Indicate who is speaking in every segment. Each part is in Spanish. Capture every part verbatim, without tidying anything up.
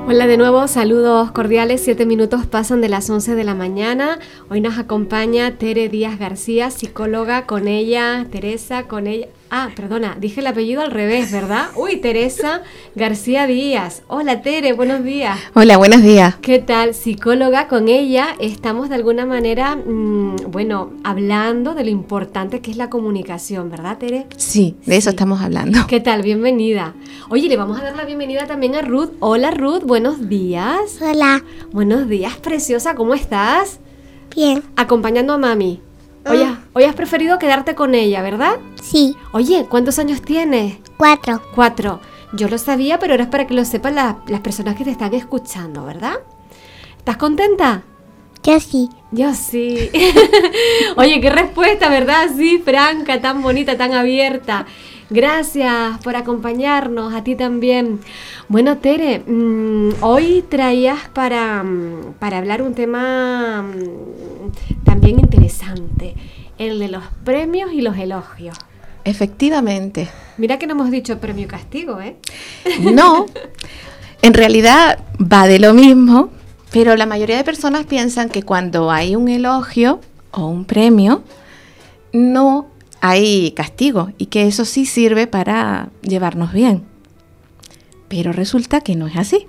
Speaker 1: Hola de nuevo, saludos cordiales, siete minutos pasan de las once de la mañana. Hoy nos acompaña Tere Díaz García, psicóloga, con ella, Teresa, con ella... Ah, perdona, dije el apellido al revés, ¿verdad? Uy, Teresa García Díaz. Hola Tere, buenos días.
Speaker 2: Hola, buenos días.
Speaker 1: ¿Qué tal? Psicóloga, con ella estamos de alguna manera, mmm, bueno, hablando de lo importante que es la comunicación, ¿verdad Tere?
Speaker 2: Sí, de eso sí. Estamos hablando.
Speaker 1: ¿Qué tal? Bienvenida. Oye, le vamos a dar la bienvenida también a Ruth. Hola Ruth, buenos días.
Speaker 3: Hola.
Speaker 1: Buenos días, preciosa, ¿cómo estás?
Speaker 3: Bien.
Speaker 1: Acompañando a mami. Hoy,
Speaker 3: Ah.
Speaker 1: hoy has preferido quedarte con ella, ¿verdad?
Speaker 3: Sí.
Speaker 1: Oye, ¿cuántos años tienes?
Speaker 3: Cuatro.
Speaker 1: Cuatro. Yo lo sabía, pero ahora es para que lo sepan la, las personas que te están escuchando, ¿verdad? ¿Estás contenta?
Speaker 3: Yo sí.
Speaker 1: Yo sí. Oye, qué respuesta, ¿verdad? Sí, franca, tan bonita, tan abierta. Gracias por acompañarnos, a ti también. Bueno, Tere, mmm, hoy traías para, para hablar un tema mmm, también interesante, el de los premios y los elogios.
Speaker 2: Efectivamente.
Speaker 1: Mira que no hemos dicho premio y castigo, ¿eh?
Speaker 2: No, en realidad va de lo mismo, pero la mayoría de personas piensan que cuando hay un elogio o un premio, no hay castigo y que eso sí sirve para llevarnos bien. Pero resulta que no es así.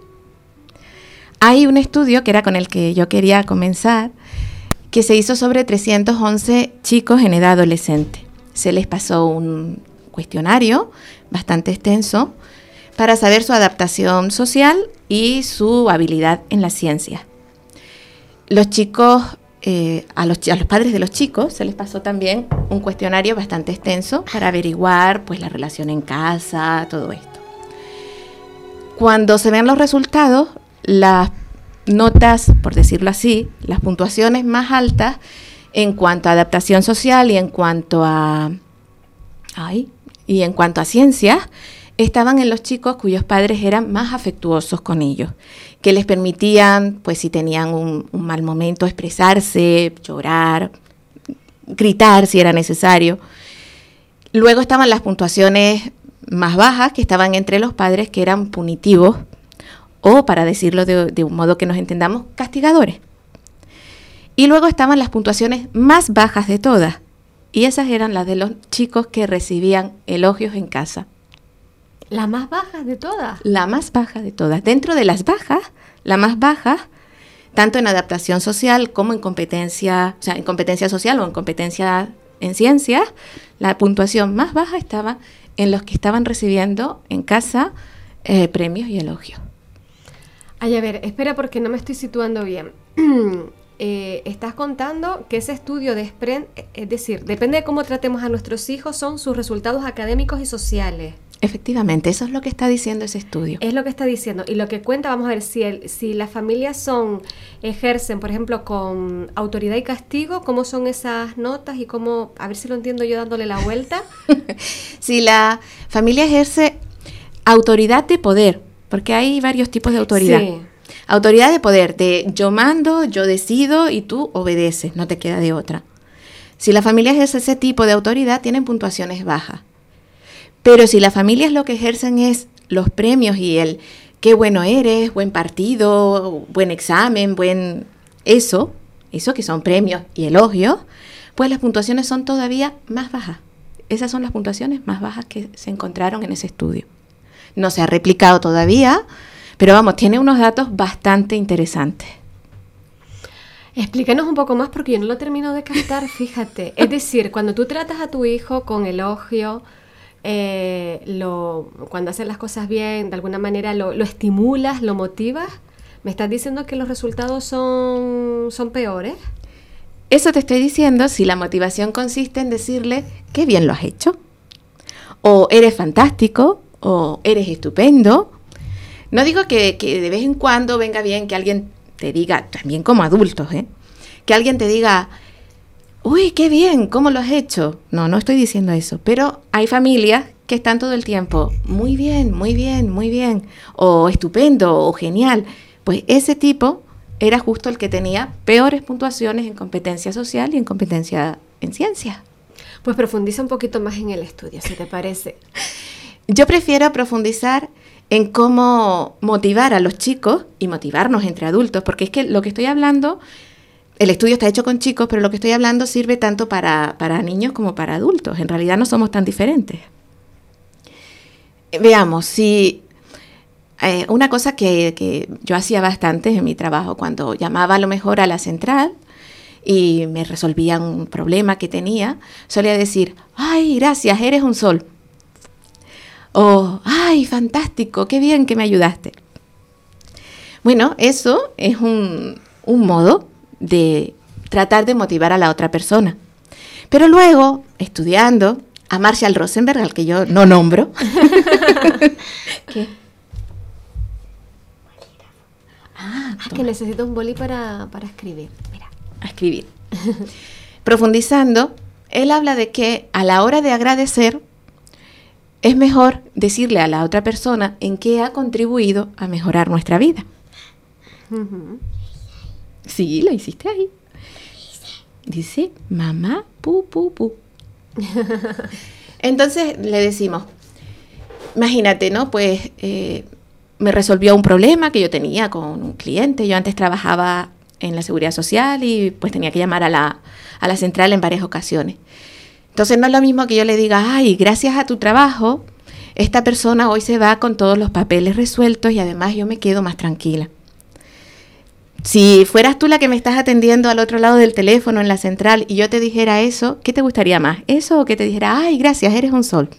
Speaker 2: Hay un estudio, que era con el que yo quería comenzar, que se hizo sobre trescientos once chicos en edad adolescente. Se les pasó un cuestionario bastante extenso para saber su adaptación social y su habilidad en la ciencia. Los chicos, eh, a, los, a los padres de los chicos se les pasó también un cuestionario bastante extenso para averiguar pues, la relación en casa, todo esto. Cuando se ven los resultados, las notas, por decirlo así, las puntuaciones más altas en cuanto a adaptación social y en cuanto a, ay, y en cuanto a ciencias, estaban en los chicos cuyos padres eran más afectuosos con ellos, que les permitían, pues si tenían un, un mal momento, expresarse, llorar, gritar si era necesario. Luego estaban las puntuaciones más bajas, que estaban entre los padres que eran punitivos, o para decirlo de, de un modo que nos entendamos, castigadores. Y luego estaban las puntuaciones más bajas de todas, y esas eran las de los chicos que recibían elogios en casa.
Speaker 1: ¿La más baja de todas?
Speaker 2: La más baja de todas. Dentro de las bajas, la más baja, tanto en adaptación social como en competencia, o sea, en competencia social o en competencia en ciencias, la puntuación más baja estaba en los que estaban recibiendo en casa eh, premios y elogios.
Speaker 1: Ay, a ver, espera porque no me estoy situando bien. eh, estás contando que ese estudio desprende, es decir, depende de cómo tratemos a nuestros hijos, son sus resultados académicos y sociales.
Speaker 2: Efectivamente, eso es lo que está diciendo ese estudio.
Speaker 1: Es lo que está diciendo. Y lo que cuenta, vamos a ver, si, el, si las familias son, ejercen, por ejemplo, con autoridad y castigo, ¿cómo son esas notas? Y cómo, a ver si lo entiendo yo dándole la vuelta.
Speaker 2: Si la familia ejerce autoridad de poder, porque hay varios tipos de autoridad.
Speaker 1: Sí.
Speaker 2: Autoridad de poder, de yo mando, yo decido y tú obedeces, no te queda de otra. Si la familia ejerce ese tipo de autoridad, tienen puntuaciones bajas. Pero si las familias lo que ejercen es los premios y el qué bueno eres, buen partido, buen examen, buen eso, eso que son premios y elogios, pues las puntuaciones son todavía más bajas. Esas son las puntuaciones más bajas que se encontraron en ese estudio. No se ha replicado todavía, pero vamos, tiene unos datos bastante interesantes.
Speaker 1: Explícanos un poco más porque yo no lo termino de captar, fíjate. Es decir, cuando tú tratas a tu hijo con elogio, eh, lo, cuando hace las cosas bien, de alguna manera lo, lo estimulas, lo motivas, ¿me estás diciendo que los resultados son, son peores?
Speaker 2: Eso te estoy diciendo si la motivación consiste en decirle qué bien lo has hecho, o eres fantástico, o eres estupendo. No digo que, que de vez en cuando venga bien que alguien te diga, también como adultos, ¿eh? que alguien te diga, uy, qué bien, ¿cómo lo has hecho? No, no estoy diciendo eso, pero hay familias que están todo el tiempo, muy bien, muy bien, muy bien, o estupendo, o genial. Pues ese tipo era justo el que tenía peores puntuaciones en competencia social y en competencia en ciencia.
Speaker 1: Pues profundiza un poquito más en el estudio, si te parece.
Speaker 2: Yo prefiero profundizar en cómo motivar a los chicos y motivarnos entre adultos, porque es que lo que estoy hablando, el estudio está hecho con chicos, pero lo que estoy hablando sirve tanto para, para niños como para adultos. En realidad no somos tan diferentes. Veamos, si eh, una cosa que, que yo hacía bastante en mi trabajo, cuando llamaba a lo mejor a la central y me resolvían un problema que tenía, solía decir, ay, gracias, eres un sol. O, ay, fantástico, qué bien que me ayudaste. Bueno, eso es un, un modo de tratar de motivar a la otra persona. Pero luego, estudiando, a Marshall Rosenberg, al que yo no nombro. ¿Qué?
Speaker 1: Ah, ah que necesito un boli para, para escribir. Mira.
Speaker 2: A escribir. Profundizando, él habla de que a la hora de agradecer, es mejor decirle a la otra persona en qué ha contribuido a mejorar nuestra vida. Uh-huh. Sí, lo hiciste ahí. Dice, mamá, pu, pu, pu. Entonces le decimos, imagínate, ¿no? Pues eh, me resolvió un problema que yo tenía con un cliente. Yo antes trabajaba en la Seguridad Social y pues tenía que llamar a la, a la central en varias ocasiones. Entonces no es lo mismo que yo le diga, ay, gracias a tu trabajo, esta persona hoy se va con todos los papeles resueltos y además yo me quedo más tranquila. Si fueras tú la que me estás atendiendo al otro lado del teléfono en la central y yo te dijera eso, ¿qué te gustaría más? ¿Eso o que te dijera, ay, gracias, eres un sol?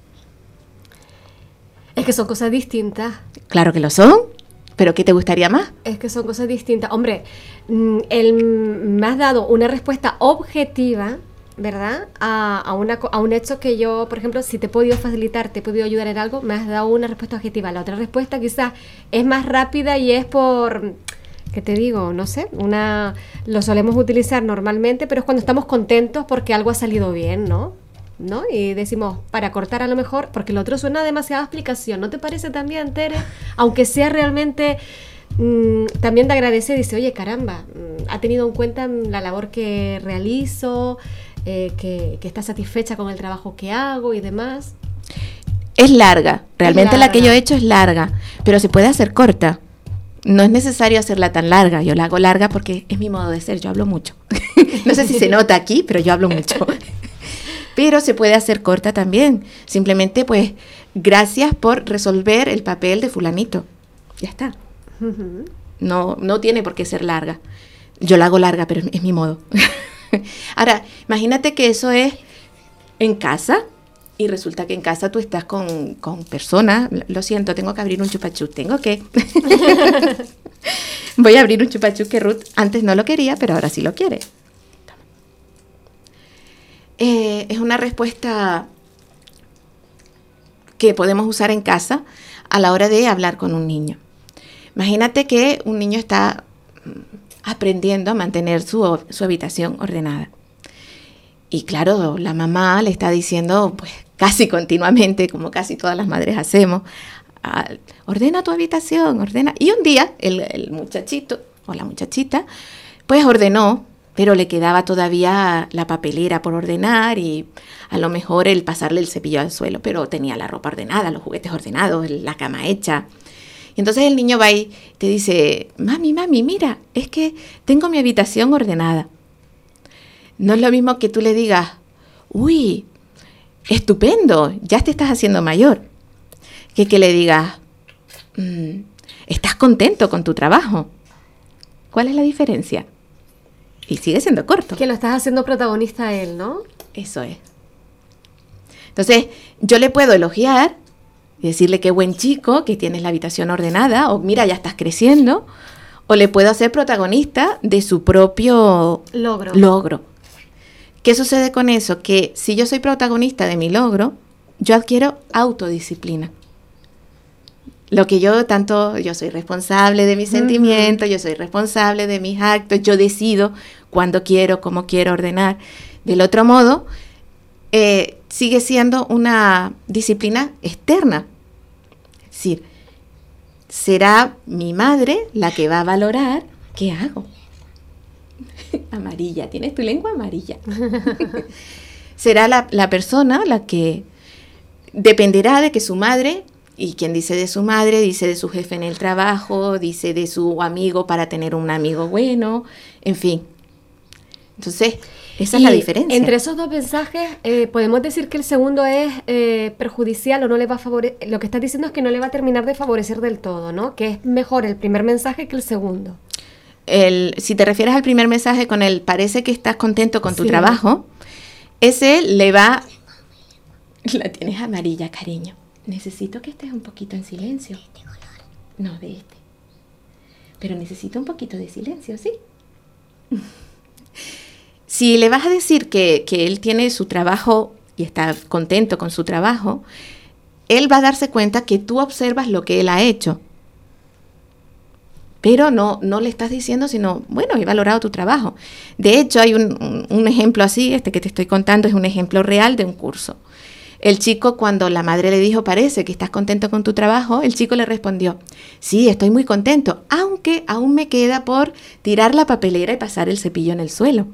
Speaker 1: Es que son cosas distintas.
Speaker 2: Claro que lo son, pero ¿qué te gustaría más?
Speaker 1: Es que son cosas distintas. Hombre, el, me has dado una respuesta objetiva, ¿verdad? A, a, una, a un hecho que yo, por ejemplo, si te he podido facilitar, te he podido ayudar en algo, me has dado una respuesta objetiva. La otra respuesta quizás es más rápida y es por... ¿Qué te digo? No sé, una lo solemos utilizar normalmente, pero es cuando estamos contentos porque algo ha salido bien, ¿no? ¿No? Y decimos, para cortar a lo mejor, porque el otro suena demasiada explicación, ¿no te parece también, Tere? Aunque sea realmente mmm, también de agradecer, dice, oye, caramba, mmm, ha tenido en cuenta la labor que realizo, eh, que, que está satisfecha con el trabajo que hago y demás.
Speaker 2: Es larga, realmente
Speaker 1: es larga.
Speaker 2: La que yo he hecho es larga, pero se puede hacer corta. No es necesario hacerla tan larga, yo la hago larga porque es mi modo de ser, yo hablo mucho. No sé si se nota aquí, pero yo hablo mucho. Pero se puede hacer corta también, simplemente pues, gracias por resolver el papel de fulanito. Ya está. Uh-huh. No, no tiene por qué ser larga. Yo la hago larga, pero es mi modo. Ahora, imagínate que eso es en casa. Y resulta que en casa tú estás con, con personas, lo siento, tengo que abrir un chupachú, tengo que. Voy a abrir un chupachú que Ruth antes no lo quería, pero ahora sí lo quiere. Eh, es una respuesta que podemos usar en casa a la hora de hablar con un niño. Imagínate que un niño está aprendiendo a mantener su, su habitación ordenada. Y claro, la mamá le está diciendo, pues casi continuamente, como casi todas las madres hacemos, ah, ordena tu habitación, ordena. Y un día el, el muchachito o la muchachita, pues ordenó, pero le quedaba todavía la papelera por ordenar y a lo mejor el pasarle el cepillo al suelo, pero tenía la ropa ordenada, los juguetes ordenados, la cama hecha. Y entonces el niño va y te dice, mami, mami, mira, es que tengo mi habitación ordenada. No es lo mismo que tú le digas, uy, estupendo, ya te estás haciendo mayor, que que le digas, mmm, estás contento con tu trabajo. ¿Cuál es la diferencia? Y sigue siendo corto.
Speaker 1: Que lo estás haciendo protagonista a él, ¿no?
Speaker 2: Eso es. Entonces, yo le puedo elogiar y decirle qué buen chico, que tienes la habitación ordenada, o mira, ya estás creciendo, o le puedo hacer protagonista de su propio
Speaker 1: logro.
Speaker 2: logro. ¿Qué sucede con eso? Que si yo soy protagonista de mi logro, yo adquiero autodisciplina. Lo que yo tanto, yo soy responsable de mis uh-huh. sentimientos, yo soy responsable de mis actos, yo decido cuándo quiero, cómo quiero ordenar. Del otro modo, eh, sigue siendo una disciplina externa. Es decir, será mi madre la que va a valorar qué hago. Amarilla, tienes tu lengua amarilla. Será la, la persona la que dependerá de que su madre Y quien dice de su madre, dice de su jefe en el trabajo, dice de su amigo para tener un amigo bueno, en fin. Entonces, esa es la diferencia.
Speaker 1: Entre esos dos mensajes, eh, podemos decir que el segundo es eh, perjudicial o no le va a favorecer. Lo que estás diciendo es que no le va a terminar de favorecer del todo, ¿no? Que es mejor el primer mensaje que el segundo.
Speaker 2: El, si te refieres al primer mensaje con el parece que estás contento con tu
Speaker 1: Sí.
Speaker 2: trabajo, ese le va... La tienes amarilla, cariño. Necesito que estés un poquito en silencio. No, de este. Pero necesito un poquito de silencio, ¿sí? Si le vas a decir que, que él tiene su trabajo y está contento con su trabajo, él va a darse cuenta que tú observas lo que él ha hecho. Pero no, no le estás diciendo, sino, bueno, he valorado tu trabajo. De hecho, hay un, un, un ejemplo así, este que te estoy contando es un ejemplo real de un curso. El chico, cuando la madre le dijo, parece que estás contento con tu trabajo, el chico le respondió, sí, estoy muy contento, aunque aún me queda por tirar la papelera y pasar el cepillo en el suelo.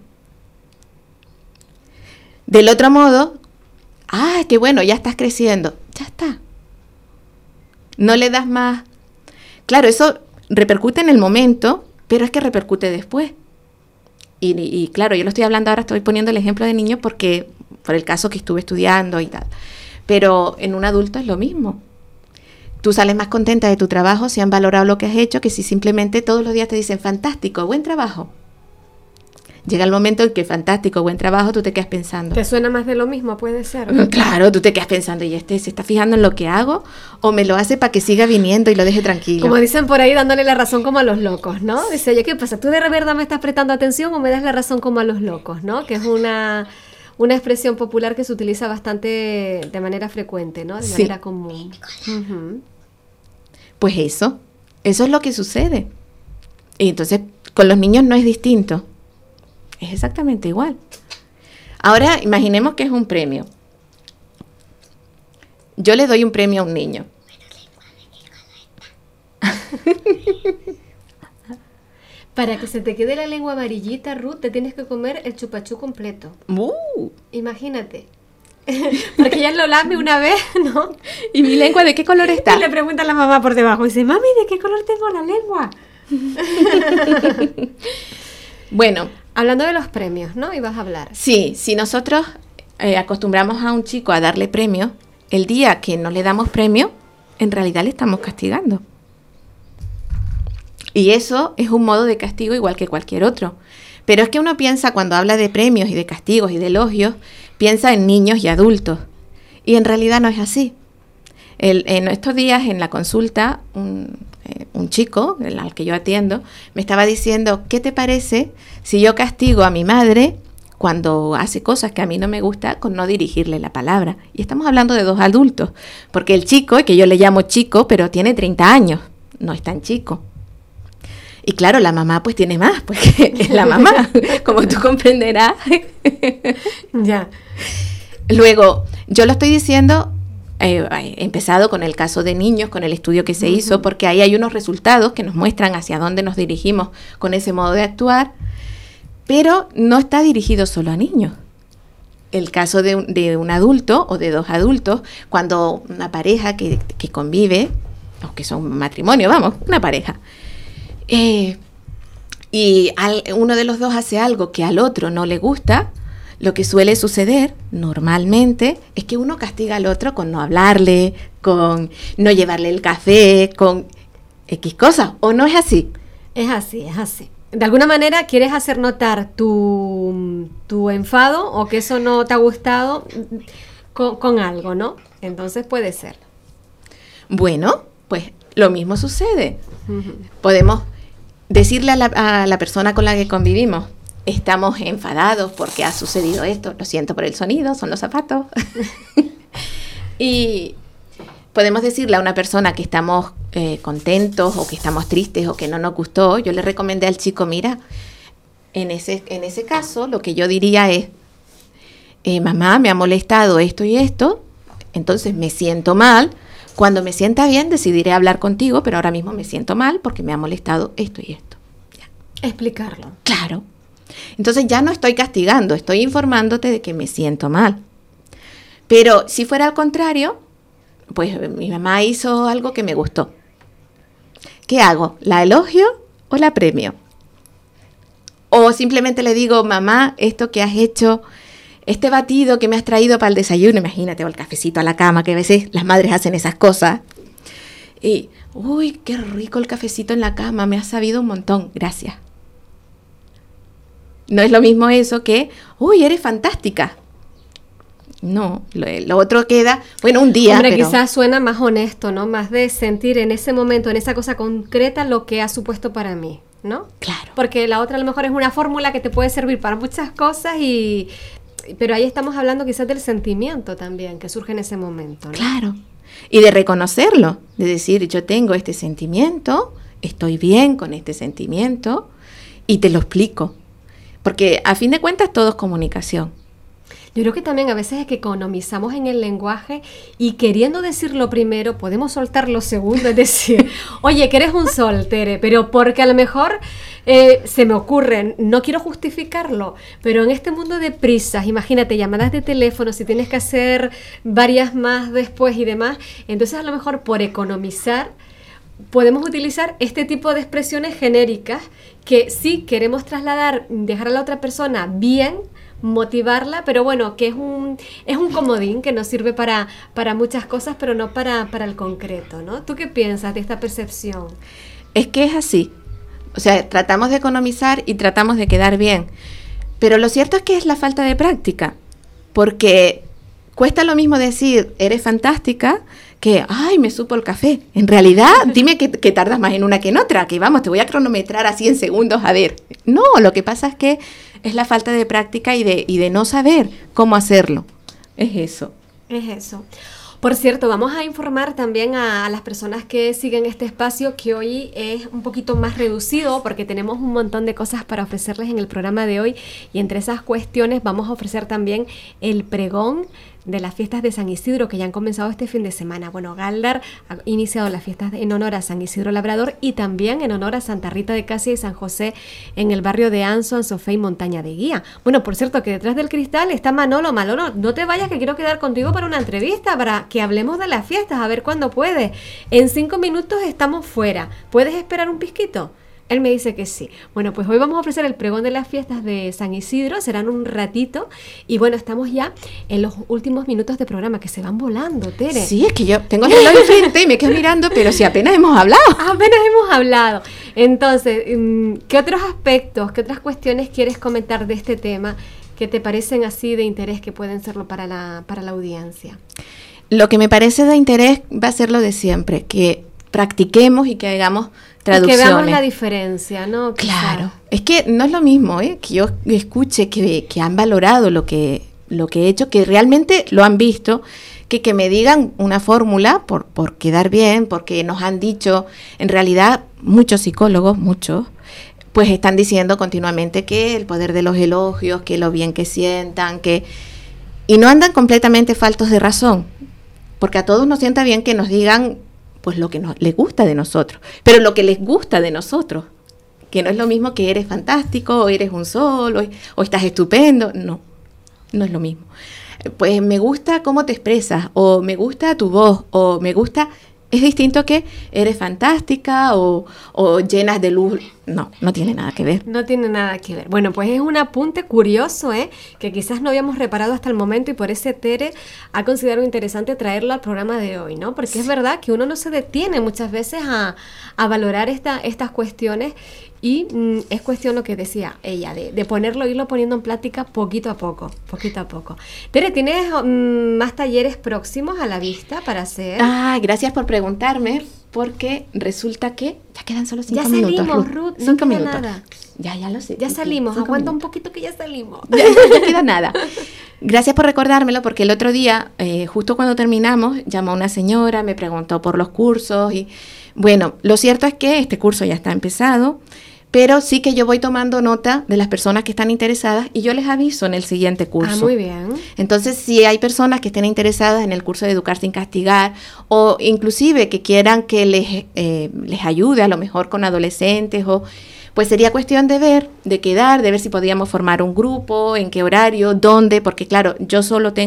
Speaker 2: Del otro modo, ah, qué bueno, ya estás creciendo, ya está. No le das más. Claro, eso repercute en el momento, pero es que repercute después. Y, y, y claro, yo lo estoy hablando ahora, estoy poniendo el ejemplo de niño porque por el caso que estuve estudiando y tal. Pero en un adulto es lo mismo. Tú sales más contenta de tu trabajo si han valorado lo que has hecho que si simplemente todos los días te dicen fantástico, buen trabajo. Llega el momento en que fantástico, buen trabajo, tú te quedas pensando.
Speaker 1: ¿Te suena más de lo mismo? Puede ser.
Speaker 2: Claro, tú te quedas pensando, ¿y este se está fijando en lo que hago? ¿O me lo hace para que siga viniendo y lo deje tranquilo?
Speaker 1: Como dicen por ahí, dándole la razón como a los locos, ¿no? Dice, oye, ¿qué pasa? ¿Tú de verdad me estás prestando atención o me das la razón como a los locos, ¿no? Que es una, una expresión popular que se utiliza bastante de manera frecuente, ¿no? De
Speaker 2: Sí.
Speaker 1: manera común. Uh-huh.
Speaker 2: Pues eso, eso es lo que sucede. Y entonces, con los niños no es distinto. Es exactamente igual. Ahora, imaginemos que es un premio. Yo le doy un premio a un niño.
Speaker 1: Para que se te quede la lengua amarillita, Ruth, te tienes que comer el chupachú completo.
Speaker 2: Uh,
Speaker 1: Imagínate. Porque ya lo lame una vez, ¿no?
Speaker 2: ¿Y mi lengua de qué color está?
Speaker 1: Y le pregunta a la mamá por debajo. Y dice, mami, ¿de qué color tengo la lengua?
Speaker 2: Bueno,
Speaker 1: Hablando de los premios, ¿no? Ibas a hablar.
Speaker 2: sí, si nosotros eh, acostumbramos a un chico a darle premio, el día que no le damos premio, en realidad le estamos castigando. Y eso es un modo de castigo igual que cualquier otro. Pero es que uno piensa, cuando habla de premios y de castigos y de elogios, piensa en niños y adultos. Y en realidad no es así. El, en estos días en la consulta, un, eh, un chico, el al que yo atiendo, me estaba diciendo, ¿qué te parece si yo castigo a mi madre cuando hace cosas que a mí no me gusta con no dirigirle la palabra? Y estamos hablando de dos adultos, porque el chico, que yo le llamo chico, pero tiene treinta años, no es tan chico. Y claro, la mamá pues tiene más, porque es la mamá, como tú comprenderás.
Speaker 1: Ya.
Speaker 2: Luego, yo lo estoy diciendo, eh, he empezado con el caso de niños, con el estudio que se uh-huh. hizo, porque ahí hay unos resultados que nos muestran hacia dónde nos dirigimos con ese modo de actuar, pero no está dirigido solo a niños. El caso de un, de un adulto o de dos adultos, cuando una pareja que, que convive, o que son matrimonio, vamos, una pareja, Eh, y al, uno de los dos hace algo que al otro no le gusta, lo que suele suceder normalmente es que uno castiga al otro con no hablarle, con no llevarle el café, con X cosas, ¿o no es así?
Speaker 1: Es así, es así. De alguna manera quieres hacer notar tu, tu enfado o que eso no te ha gustado con, con algo, ¿no? Entonces puede ser.
Speaker 2: Bueno, pues lo mismo sucede.
Speaker 1: Uh-huh.
Speaker 2: Podemos decirle a la, a la persona con la que convivimos, estamos enfadados porque ha sucedido esto, lo siento por el sonido, son los zapatos. Y podemos decirle a una persona que estamos eh, contentos o que estamos tristes o que no nos gustó. Yo le recomendé al chico, mira, en ese, en ese caso lo que yo diría es, eh, mamá, me ha molestado esto y esto, entonces me siento mal. Cuando me sienta bien, decidiré hablar contigo, pero ahora mismo me siento mal porque me ha molestado esto y esto. Ya.
Speaker 1: Explicarlo.
Speaker 2: Claro. Entonces ya no estoy castigando, estoy informándote de que me siento mal. Pero si fuera al contrario, pues mi mamá hizo algo que me gustó. ¿Qué hago? ¿La elogio o la premio? O simplemente le digo, mamá, esto que has hecho, este batido que me has traído para el desayuno, imagínate, o el cafecito a la cama, que a veces las madres hacen esas cosas. Y, uy, qué rico el cafecito en la cama, me ha sabido un montón, gracias. No es lo mismo eso que, uy, eres fantástica. No, lo, lo otro queda, bueno, un día.
Speaker 1: Hombre,
Speaker 2: pero...
Speaker 1: quizás suena más honesto, ¿no? Más de sentir en ese momento, en esa cosa concreta, lo que ha supuesto para mí, ¿no?
Speaker 2: Claro.
Speaker 1: Porque la otra a lo mejor es una fórmula que te puede servir para muchas cosas, y pero ahí estamos hablando quizás del sentimiento también que surge en ese momento, ¿no?
Speaker 2: Claro. Y de reconocerlo, de decir, yo tengo este sentimiento, estoy bien con este sentimiento y te lo explico. Porque a fin de cuentas todo es comunicación.
Speaker 1: Yo creo que también a veces es que economizamos en el lenguaje y queriendo decirlo primero podemos soltar lo segundo, es decir, oye, que eres un sol, Tere, pero porque a lo mejor eh, se me ocurre, no quiero justificarlo, pero en este mundo de prisas, imagínate, llamadas de teléfono, si tienes que hacer varias más después y demás, entonces a lo mejor por economizar podemos utilizar este tipo de expresiones genéricas que sí queremos trasladar, dejar a la otra persona bien, motivarla, pero bueno, que es un es un comodín que nos sirve para, para muchas cosas, pero no para, para el concreto, ¿no? ¿Tú qué piensas de esta percepción?
Speaker 2: Es que es así. O sea, tratamos de economizar y tratamos de quedar bien. Pero lo cierto es que es la falta de práctica. Porque cuesta lo mismo decir, eres fantástica, que, ay, me supo el café. En realidad, dime que, que tardas más en una que en otra, que vamos, te voy a cronometrar así en segundos, a ver. No, lo que pasa es que es la falta de práctica y de, y de no saber cómo hacerlo. Es eso.
Speaker 1: Es eso. Por cierto, vamos a informar también a, a las personas que siguen este espacio que hoy es un poquito más reducido porque tenemos un montón de cosas para ofrecerles en el programa de hoy, y entre esas cuestiones vamos a ofrecer también el pregón de las fiestas de San Isidro que ya han comenzado este fin de semana. Bueno, Galdar ha iniciado las fiestas en honor a San Isidro Labrador y también en honor a Santa Rita de Casia y San José en el barrio de Anzo, Ansofé y Montaña de Guía. Bueno, por cierto, que detrás del cristal está Manolo. Manolo, no te vayas, que quiero quedar contigo para una entrevista, para que hablemos de las fiestas, a ver cuándo puedes. En cinco minutos estamos fuera. ¿Puedes esperar un pizquito? Él me dice que sí. Bueno, pues hoy vamos a ofrecer el pregón de las fiestas de San Isidro, serán un ratito, y bueno, estamos ya en los últimos minutos de programa, que se van volando, Tere.
Speaker 2: Sí, es que yo tengo el reloj enfrente y me quedo mirando, pero si apenas hemos hablado.
Speaker 1: Apenas hemos hablado. Entonces, ¿qué otros aspectos, qué otras cuestiones quieres comentar de este tema que te parecen así de interés, que pueden serlo para la, para la audiencia?
Speaker 2: Lo que me parece de interés va a ser lo de siempre, que practiquemos y que hagamos traducciones.
Speaker 1: Que veamos la diferencia, ¿no?
Speaker 2: Claro. Quizá. Es que no es lo mismo, ¿eh? Que yo escuche que, que han valorado lo que, lo que he hecho, que realmente lo han visto, que, que me digan una fórmula por, por quedar bien, porque nos han dicho, en realidad, muchos psicólogos, muchos, pues están diciendo continuamente que el poder de los elogios, que lo bien que sientan, que... Y no andan completamente faltos de razón, porque a todos nos sienta bien que nos digan pues lo que nos, les gusta de nosotros, pero lo que les gusta de nosotros, que no es lo mismo que eres fantástico, o eres un sol, o, o estás estupendo, no, no es lo mismo. Pues me gusta cómo te expresas, o me gusta tu voz, o me gusta... Es distinto que eres fantástica o, o llenas de luz. No, no tiene nada que ver.
Speaker 1: No tiene nada que ver. Bueno, pues es un apunte curioso, ¿eh? Que quizás no habíamos reparado hasta el momento, y por ese Tere ha considerado interesante traerlo al programa de hoy, ¿no? Porque sí, es verdad que uno no se detiene muchas veces a, a valorar esta, estas cuestiones, y mm, es cuestión, lo que decía ella, de, de ponerlo, irlo poniendo en práctica poquito a poco, poquito a poco. Tere, ¿tienes mm, más talleres próximos a la vista para hacer?
Speaker 2: Ah, gracias por preguntarme, porque resulta que ya quedan solo cinco
Speaker 1: ya
Speaker 2: minutos.
Speaker 1: Salimos, Ruth, Ruth,
Speaker 2: cinco
Speaker 1: no queda
Speaker 2: minutos.
Speaker 1: Nada.
Speaker 2: Ya, ya lo sé.
Speaker 1: Ya salimos,
Speaker 2: cinco
Speaker 1: aguanta
Speaker 2: minutos.
Speaker 1: un poquito que ya salimos.
Speaker 2: Ya, ya, ya queda nada. Gracias por recordármelo, porque el otro día, eh, justo cuando terminamos, llamó una señora, me preguntó por los cursos y bueno, lo cierto es que este curso ya está empezado, pero sí que yo voy tomando nota de las personas que están interesadas y yo les aviso en el siguiente curso.
Speaker 1: Ah, muy bien.
Speaker 2: Entonces, si hay personas que estén interesadas en el curso de Educar sin Castigar, o inclusive que quieran que les, eh, les ayude a lo mejor con adolescentes, o pues sería cuestión de ver, de quedar, de ver si podíamos formar un grupo, en qué horario, dónde, porque claro, yo solo tengo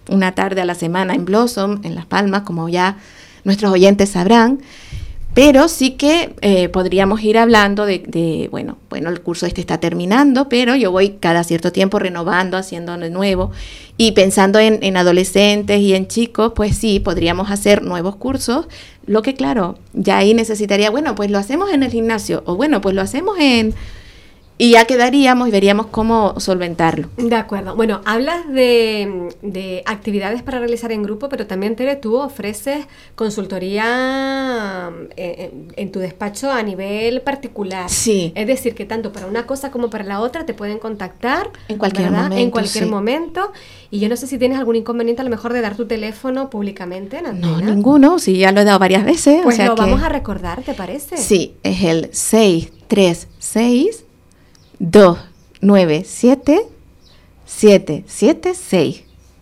Speaker 2: una tarde a la semana en Blossom, en Las Palmas, como ya nuestros oyentes sabrán. Pero sí que eh, podríamos ir hablando de, de, bueno, bueno, el curso este está terminando, pero yo voy cada cierto tiempo renovando, haciendo de nuevo. Y pensando en, en adolescentes y en chicos, pues sí, podríamos hacer nuevos cursos. Lo que, claro, ya ahí necesitaría, bueno, pues lo hacemos en el gimnasio, o bueno, pues lo hacemos en... Y ya quedaríamos y veríamos cómo solventarlo.
Speaker 1: De acuerdo. Bueno, hablas de, de actividades para realizar en grupo, pero también, Tere, tú ofreces consultoría en, en tu despacho a nivel particular.
Speaker 2: Sí.
Speaker 1: Es decir, que tanto para una cosa como para la otra te pueden contactar.
Speaker 2: En cualquier
Speaker 1: ¿verdad?
Speaker 2: momento.
Speaker 1: En cualquier
Speaker 2: sí.
Speaker 1: momento. Y yo no sé si tienes algún inconveniente a lo mejor de dar tu teléfono públicamente en antena.
Speaker 2: No, ninguno. Sí, ya lo he dado varias veces.
Speaker 1: Pues
Speaker 2: o sea
Speaker 1: lo
Speaker 2: que...
Speaker 1: vamos a recordar, ¿te parece?
Speaker 2: Sí, es el seis tres seis dos nueve siete siete siete seis.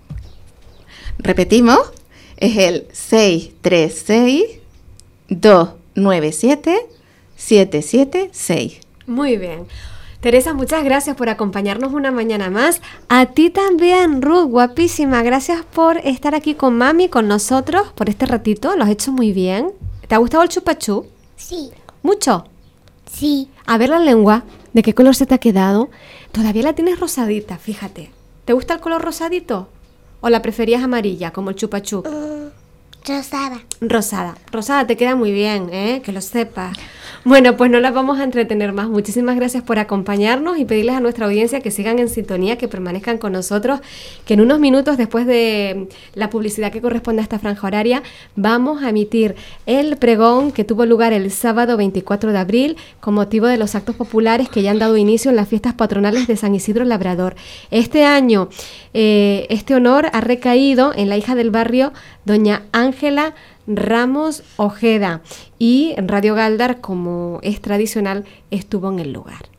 Speaker 2: Repetimos, es el seis tres seis dos nueve siete siete siete seis.
Speaker 1: Muy bien. Teresa, muchas gracias por acompañarnos una mañana más. A ti también, Ruth, guapísima. Gracias por estar aquí con mami, con nosotros, por este ratito. Lo has hecho muy bien. ¿Te ha gustado el chupachú?
Speaker 3: Sí.
Speaker 1: ¿Mucho?
Speaker 3: Sí.
Speaker 1: A ver la lengua, ¿de qué color se te ha quedado? Todavía la tienes rosadita, fíjate. ¿Te gusta el color rosadito? ¿O la preferías amarilla, como el chupachú?
Speaker 3: Mm, rosada.
Speaker 1: Rosada. Rosada te queda muy bien, ¿eh? Que lo sepas. Bueno, pues no las vamos a entretener más. Muchísimas gracias por acompañarnos y pedirles a nuestra audiencia que sigan en sintonía, que permanezcan con nosotros, que en unos minutos después de la publicidad que corresponde a esta franja horaria, vamos a emitir el pregón que tuvo lugar el sábado veinticuatro de abril con motivo de los actos populares que ya han dado inicio en las fiestas patronales de San Isidro Labrador. Este año, eh, este honor ha recaído en la hija del barrio, doña Ángela Ramos Ojeda, y Radio Galdar, como es tradicional, estuvo en el lugar.